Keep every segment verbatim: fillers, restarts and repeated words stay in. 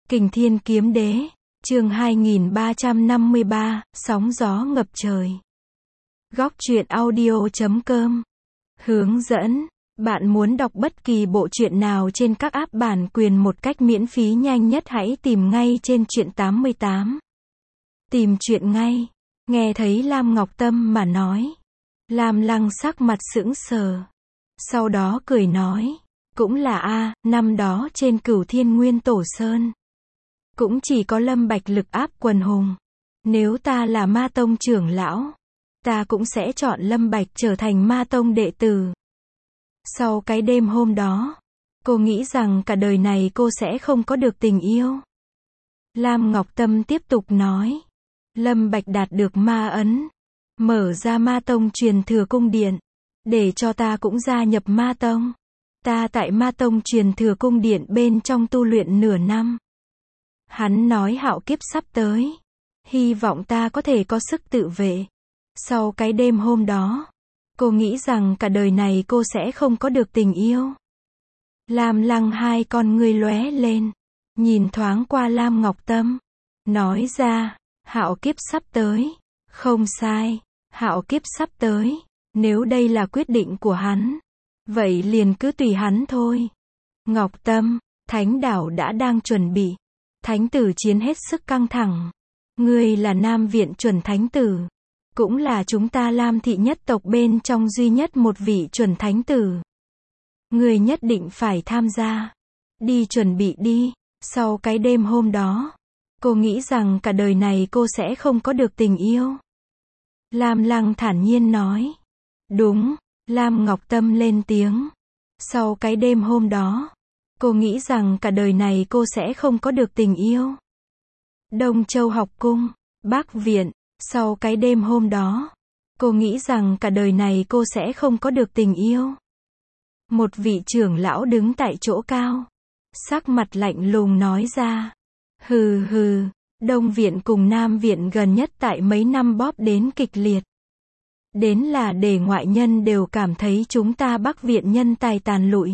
Kình Thiên Kiếm Đế, chương hai nghìn ba trăm năm mươi ba, sóng gió ngập trời. Góc truyện audio chấm com. Hướng dẫn, bạn muốn đọc bất kỳ bộ truyện nào trên các app bản quyền một cách miễn phí nhanh nhất hãy tìm ngay trên truyện tám mươi tám. Tìm truyện ngay. Nghe thấy Lam Ngọc Tâm mà nói. Lam Lăng sắc mặt sững sờ. Sau đó cười nói, cũng là a, năm đó trên Cửu Thiên Nguyên Tổ Sơn. Cũng chỉ có Lâm Bạch lực áp quần hùng. Nếu ta là Ma Tông trưởng lão, ta cũng sẽ chọn Lâm Bạch trở thành Ma Tông đệ tử. Sau cái đêm hôm đó, cô nghĩ rằng cả đời này cô sẽ không có được tình yêu. Lam Ngọc Tâm tiếp tục nói, Lâm Bạch đạt được ma ấn, mở ra Ma Tông truyền thừa cung điện, để cho ta cũng gia nhập Ma Tông. Ta tại Ma Tông truyền thừa cung điện bên trong tu luyện nửa năm. Hắn nói hạo kiếp sắp tới, hy vọng ta có thể có sức tự vệ. Sau cái đêm hôm đó, cô nghĩ rằng cả đời này cô sẽ không có được tình yêu. Lam Lăng hai con ngươi lóe lên, nhìn thoáng qua Lam Ngọc Tâm, nói ra, hạo kiếp sắp tới, không sai, hạo kiếp sắp tới, nếu đây là quyết định của hắn, vậy liền cứ tùy hắn thôi. Ngọc Tâm, Thánh Đảo đã đang chuẩn bị. Thánh tử chiến hết sức căng thẳng. Ngươi là Nam Viện chuẩn thánh tử. Cũng là chúng ta Lam thị nhất tộc bên trong duy nhất một vị chuẩn thánh tử. Ngươi nhất định phải tham gia. Đi chuẩn bị đi. Sau cái đêm hôm đó, cô nghĩ rằng cả đời này cô sẽ không có được tình yêu. Lam Lăng thản nhiên nói. Đúng, Lam Ngọc Tâm lên tiếng. Sau cái đêm hôm đó, cô nghĩ rằng cả đời này cô sẽ không có được tình yêu. Đông Châu học cung, Bắc Viện, sau cái đêm hôm đó, cô nghĩ rằng cả đời này cô sẽ không có được tình yêu. Một vị trưởng lão đứng tại chỗ cao, sắc mặt lạnh lùng nói ra. Hừ hừ, Đông Viện cùng Nam Viện gần nhất tại mấy năm bóp đến kịch liệt. Đến là để ngoại nhân đều cảm thấy chúng ta Bắc Viện nhân tài tàn lụi.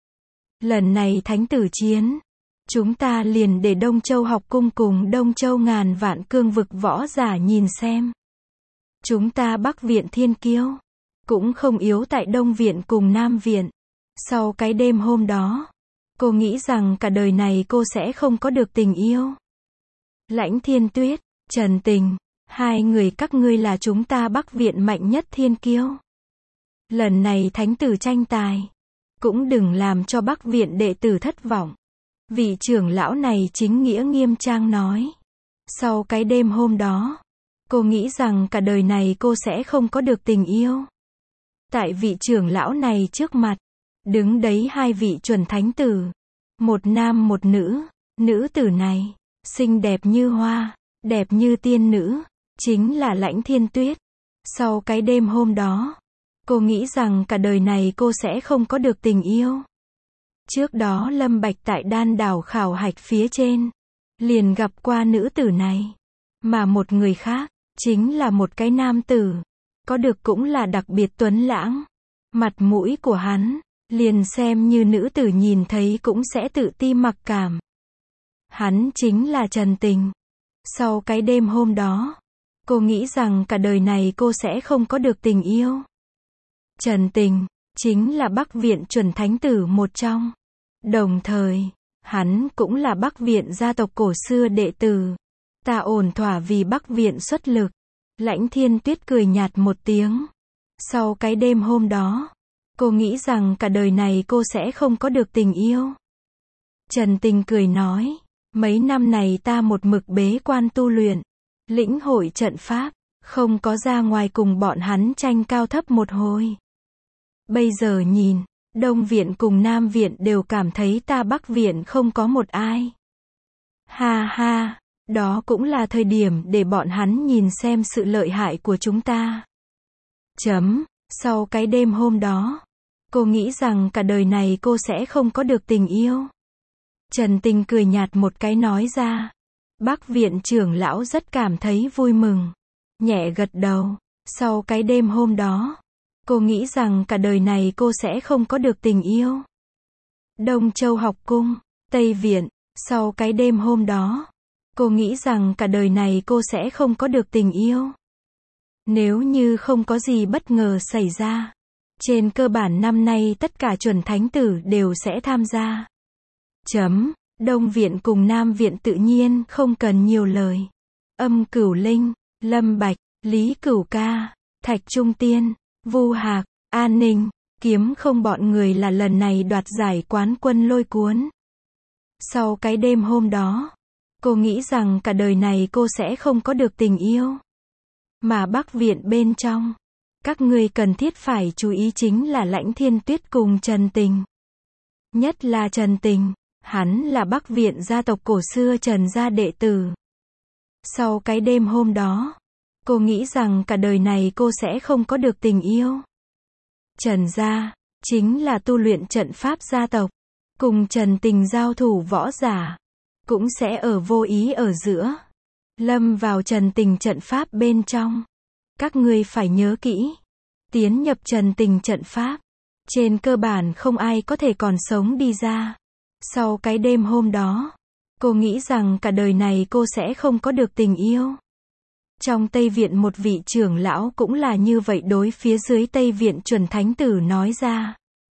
Lần này thánh tử chiến, chúng ta liền để Đông Châu học cung cùng Đông Châu ngàn vạn cương vực võ giả nhìn xem. Chúng ta Bắc Viện thiên kiêu, cũng không yếu tại Đông Viện cùng Nam Viện. Sau cái đêm hôm đó, cô nghĩ rằng cả đời này cô sẽ không có được tình yêu. Lãnh Thiên Tuyết, Trần Tình, hai người các ngươi là chúng ta Bắc Viện mạnh nhất thiên kiêu. Lần này thánh tử tranh tài, cũng đừng làm cho Bắc Viện đệ tử thất vọng. Vị trưởng lão này chính nghĩa nghiêm trang nói. Sau cái đêm hôm đó, cô nghĩ rằng cả đời này cô sẽ không có được tình yêu. Tại vị trưởng lão này trước mặt, đứng đấy hai vị chuẩn thánh tử. Một nam một nữ, nữ tử này, xinh đẹp như hoa, đẹp như tiên nữ, chính là Lãnh Thiên Tuyết. Sau cái đêm hôm đó, cô nghĩ rằng cả đời này cô sẽ không có được tình yêu. Trước đó Lâm Bạch tại Đan Đảo khảo hạch phía trên, liền gặp qua nữ tử này. Mà một người khác, chính là một cái nam tử, có được cũng là đặc biệt tuấn lãng. Mặt mũi của hắn, liền xem như nữ tử nhìn thấy cũng sẽ tự ti mặc cảm. Hắn chính là Trần Tình. Sau cái đêm hôm đó, cô nghĩ rằng cả đời này cô sẽ không có được tình yêu. Trần Tình, chính là Bắc Viện chuẩn thánh tử một trong. Đồng thời, hắn cũng là Bắc Viện gia tộc cổ xưa đệ tử. Ta ổn thỏa vì Bắc Viện xuất lực. Lãnh Thiên Tuyết cười nhạt một tiếng. Sau cái đêm hôm đó, cô nghĩ rằng cả đời này cô sẽ không có được tình yêu. Trần Tình cười nói, mấy năm này ta một mực bế quan tu luyện, lĩnh hội trận pháp, không có ra ngoài cùng bọn hắn tranh cao thấp một hồi. Bây giờ nhìn, Đông Viện cùng Nam Viện đều cảm thấy ta Bắc Viện không có một ai. Ha ha, đó cũng là thời điểm để bọn hắn nhìn xem sự lợi hại của chúng ta. Chấm, sau cái đêm hôm đó, cô nghĩ rằng cả đời này cô sẽ không có được tình yêu. Trần Tình cười nhạt một cái nói ra. Bắc Viện trưởng lão rất cảm thấy vui mừng, nhẹ gật đầu. Sau cái đêm hôm đó, cô nghĩ rằng cả đời này cô sẽ không có được tình yêu. Đông Châu học cung, Tây Viện, Sau cái đêm hôm đó, cô nghĩ rằng cả đời này cô sẽ không có được tình yêu. Nếu như không có gì bất ngờ xảy ra, trên cơ bản năm nay tất cả chuẩn thánh tử đều sẽ tham gia. Chấm. Đông Viện cùng Nam Viện tự nhiên không cần nhiều lời. Âm Cửu Linh, Lâm Bạch, Lý Cửu Ca, Thạch Trung Tiên, Vu Hạc, An Ninh, Kiếm Không bọn người là lần này đoạt giải quán quân lôi cuốn. Sau cái đêm hôm đó, cô nghĩ rằng cả đời này cô sẽ không có được tình yêu. Mà Bắc Viện bên trong, các ngươi cần thiết phải chú ý chính là Lãnh Thiên Tuyết cùng Trần Tình. Nhất là Trần Tình, hắn là Bắc Viện gia tộc cổ xưa Trần gia đệ tử. Sau cái đêm hôm đó, cô nghĩ rằng cả đời này cô sẽ không có được tình yêu. Trần gia, chính là tu luyện trận pháp gia tộc, cùng Trần Tình giao thủ võ giả, cũng sẽ ở vô ý ở giữa, lâm vào Trần Tình trận pháp bên trong. Các ngươi phải nhớ kỹ, tiến nhập Trần Tình trận pháp, trên cơ bản không ai có thể còn sống đi ra. Sau cái đêm hôm đó, cô nghĩ rằng cả đời này cô sẽ không có được tình yêu. Trong Tây Viện một vị trưởng lão cũng là như vậy đối phía dưới Tây Viện chuẩn thánh tử nói ra.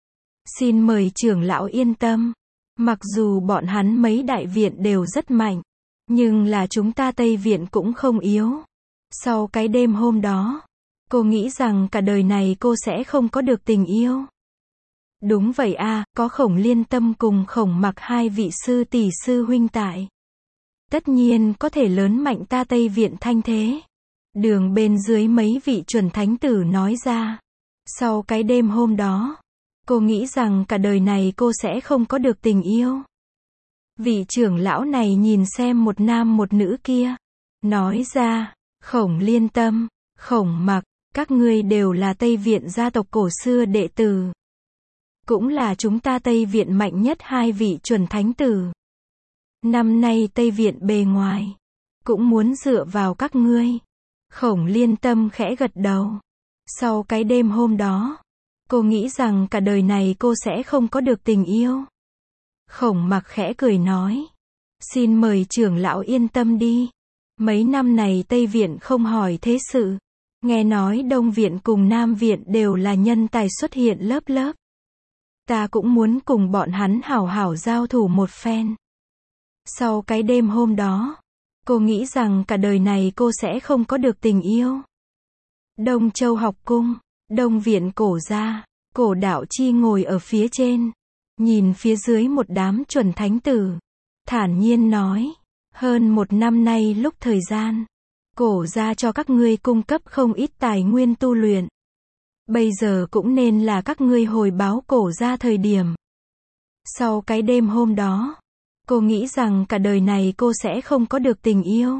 Xin mời trưởng lão yên tâm. Mặc dù bọn hắn mấy đại viện đều rất mạnh, nhưng là chúng ta Tây Viện cũng không yếu. Sau cái đêm hôm đó, cô nghĩ rằng cả đời này cô sẽ không có được tình yêu. Đúng vậy a, có Khổng Liên Tâm cùng Khổng Mặc hai vị sư tỷ sư huynh tại. Tất nhiên có thể lớn mạnh ta Tây Viện thanh thế. Đường bên dưới mấy vị chuẩn thánh tử nói ra. Sau cái đêm hôm đó, cô nghĩ rằng cả đời này cô sẽ không có được tình yêu. Vị trưởng lão này nhìn xem một nam một nữ kia, nói ra, Khổng Liên Tâm, Khổng Mặc, các ngươi đều là Tây Viện gia tộc cổ xưa đệ tử. Cũng là chúng ta Tây Viện mạnh nhất hai vị chuẩn thánh tử. Năm nay Tây Viện bề ngoài, cũng muốn dựa vào các ngươi. Khổng Liên Tâm khẽ gật đầu. Sau cái đêm hôm đó, cô nghĩ rằng cả đời này cô sẽ không có được tình yêu. Khổng Mặc khẽ cười nói. Xin mời trưởng lão yên tâm đi. Mấy năm này Tây Viện không hỏi thế sự. Nghe nói Đông Viện cùng Nam Viện đều là nhân tài xuất hiện lớp lớp. Ta cũng muốn cùng bọn hắn hảo hảo giao thủ một phen. Sau cái đêm hôm đó, cô nghĩ rằng cả đời này cô sẽ không có được tình yêu. Đông Châu học cung, Đông Viện cổ gia, Cổ Đạo Chi ngồi ở phía trên, nhìn phía dưới một đám chuẩn thánh tử, thản nhiên nói, hơn một năm nay lúc thời gian, cổ gia cho các ngươi cung cấp không ít tài nguyên tu luyện. Bây giờ cũng nên là các ngươi hồi báo cổ gia thời điểm. Sau cái đêm hôm đó, cô nghĩ rằng cả đời này cô sẽ không có được tình yêu.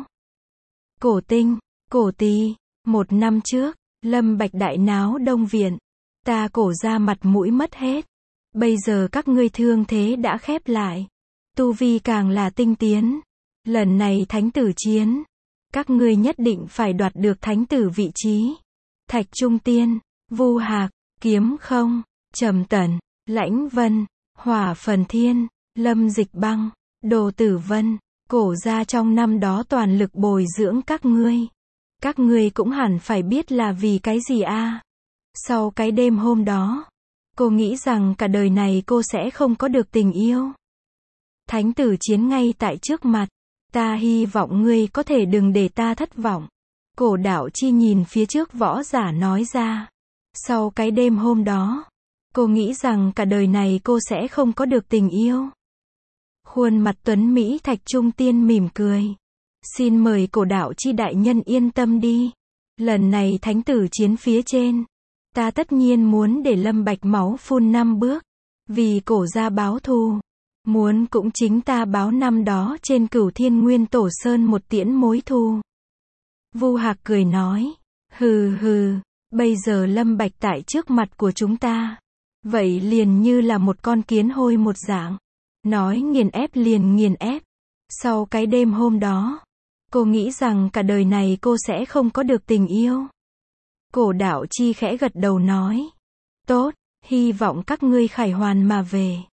Cổ Tinh, Cổ Tì, một năm trước, Lâm Bạch đại náo Đông Viện, ta cổ gia mặt mũi mất hết. Bây giờ các ngươi thương thế đã khép lại, tu vi càng là tinh tiến. Lần này thánh tử chiến, các ngươi nhất định phải đoạt được thánh tử vị trí. Thạch Trung Tiên, Vu Hạc, Kiếm Không, Trầm Tần, Lãnh Vân, Hỏa Phần Thiên, Lâm Dịch Băng, Đồ Tử Vân, cổ gia trong năm đó toàn lực bồi dưỡng các ngươi. Các ngươi cũng hẳn phải biết là vì cái gì a. Sau cái đêm hôm đó, cô nghĩ rằng cả đời này cô sẽ không có được tình yêu. Thánh tử chiến ngay tại trước mặt, ta hy vọng ngươi có thể đừng để ta thất vọng. Cổ Đạo Chi nhìn phía trước võ giả nói ra. Sau cái đêm hôm đó, cô nghĩ rằng cả đời này cô sẽ không có được tình yêu. Khuôn mặt tuấn Mỹ Thạch Trung Tiên mỉm cười. Xin mời Cổ Đạo Chi đại nhân yên tâm đi. Lần này thánh tử chiến phía trên, ta tất nhiên muốn để Lâm Bạch máu phun năm bước. Vì cổ gia báo thù. Muốn cũng chính ta báo năm đó trên Cửu Thiên Nguyên Tổ Sơn một tiễn mối thù. Vu Hạc cười nói. Hừ hừ, bây giờ Lâm Bạch tại trước mặt của chúng ta. Vậy liền như là một con kiến hôi một dạng. Nói nghiền ép liền nghiền ép. Sau cái đêm hôm đó, cô nghĩ rằng cả đời này cô sẽ không có được tình yêu. Cổ Đạo Chi khẽ gật đầu nói. Tốt, hy vọng các ngươi khải hoàn mà về.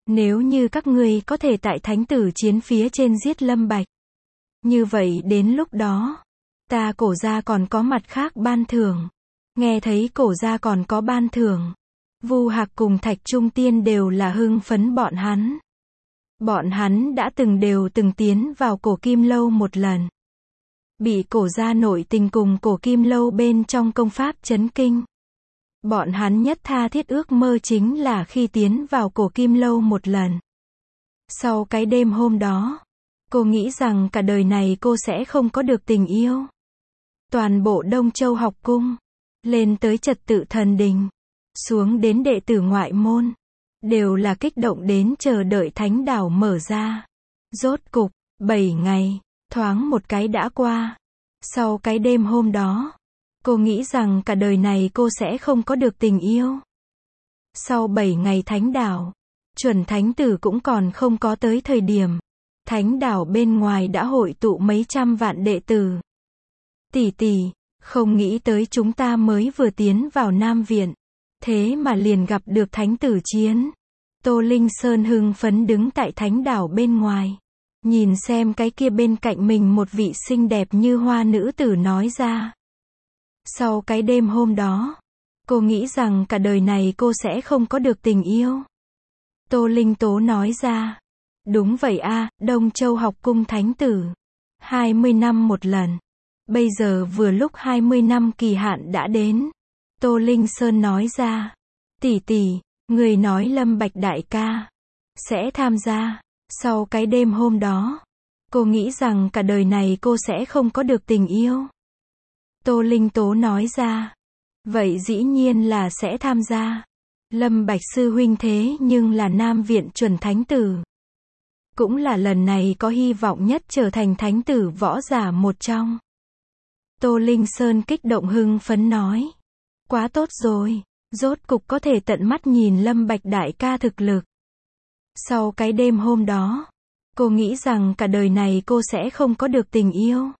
Nếu như các ngươi có thể tại thánh tử chiến phía trên giết Lâm Bạch, như vậy đến lúc đó, ta cổ gia còn có mặt khác ban thưởng. Nghe thấy cổ gia còn có ban thưởng, Vu Hạc cùng Thạch Trung Tiên đều là hưng phấn bọn hắn. Bọn hắn đã từng đều từng tiến vào cổ kim lâu một lần. Bị cổ gia nội tình cùng cổ kim lâu bên trong công pháp chấn kinh. Bọn hắn nhất tha thiết ước mơ chính là khi tiến vào cổ kim lâu một lần. Sau cái đêm hôm đó, cô nghĩ rằng cả đời này cô sẽ không có được tình yêu. Toàn bộ Đông Châu học cung, lên tới trật tự thần đình, xuống đến đệ tử ngoại môn, đều là kích động đến chờ đợi thánh đảo mở ra. Rốt cục, bảy ngày, thoáng một cái đã qua. Sau cái đêm hôm đó, cô nghĩ rằng cả đời này cô sẽ không có được tình yêu. Sau bảy ngày thánh đảo, chuẩn thánh tử cũng còn không có tới thời điểm. Thánh đảo bên ngoài đã hội tụ mấy trăm vạn đệ tử. Tỷ tỷ, không nghĩ tới chúng ta mới vừa tiến vào Nam Viện. Thế mà liền gặp được thánh tử chiến. Tô Linh Sơn hưng phấn đứng tại thánh đảo bên ngoài. Nhìn xem cái kia bên cạnh mình một vị xinh đẹp như hoa nữ tử nói ra. Sau cái đêm hôm đó, cô nghĩ rằng cả đời này cô sẽ không có được tình yêu. Tô Linh Tố nói ra. Đúng vậy a, Đông Châu học cung thánh tử. hai mươi năm một lần. Bây giờ vừa lúc hai mươi năm kỳ hạn đã đến. Tô Linh Sơn nói ra. Tỷ tỷ, người nói Lâm Bạch đại ca sẽ tham gia. Sau cái đêm hôm đó, cô nghĩ rằng cả đời này cô sẽ không có được tình yêu. Tô Linh Tố nói ra. Vậy dĩ nhiên là sẽ tham gia. Lâm Bạch sư huynh thế nhưng là Nam Viện chuẩn thánh tử. Cũng là lần này có hy vọng nhất trở thành thánh tử võ giả một trong. Tô Linh Sơn kích động hưng phấn nói. Quá tốt rồi, rốt cục có thể tận mắt nhìn Lâm Bạch đại ca thực lực. Sau cái đêm hôm đó, cô nghĩ rằng cả đời này cô sẽ không có được tình yêu.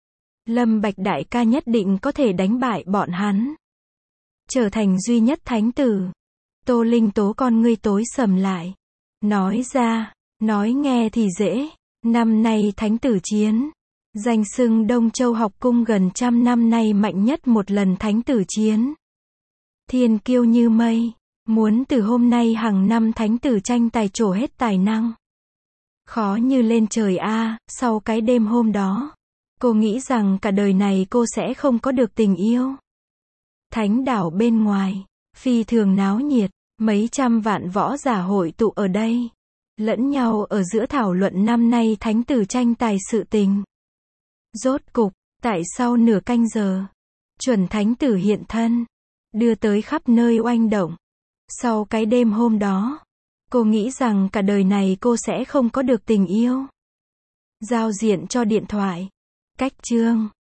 Lâm Bạch đại ca nhất định có thể đánh bại bọn hắn. Trở thành duy nhất thánh tử. Tô Linh Tố con ngươi tối sầm lại. Nói ra, nói nghe thì dễ. Năm nay thánh tử chiến. Danh xưng Đông Châu học cung gần trăm năm nay mạnh nhất một lần thánh tử chiến. Thiên kiêu như mây. Muốn từ hôm nay hàng năm thánh tử tranh tài trổ hết tài năng. Khó như lên trời a. Sau cái đêm hôm đó, cô nghĩ rằng cả đời này cô sẽ không có được tình yêu. Thánh đảo bên ngoài, phi thường náo nhiệt, mấy trăm vạn võ giả hội tụ ở đây. Lẫn nhau ở giữa thảo luận năm nay thánh tử tranh tài sự tình. Rốt cục, tại sau nửa canh giờ, chuẩn thánh tử hiện thân, đưa tới khắp nơi oanh động. Sau cái đêm hôm đó, cô nghĩ rằng cả đời này cô sẽ không có được tình yêu. Giao diện cho điện thoại. Cách chương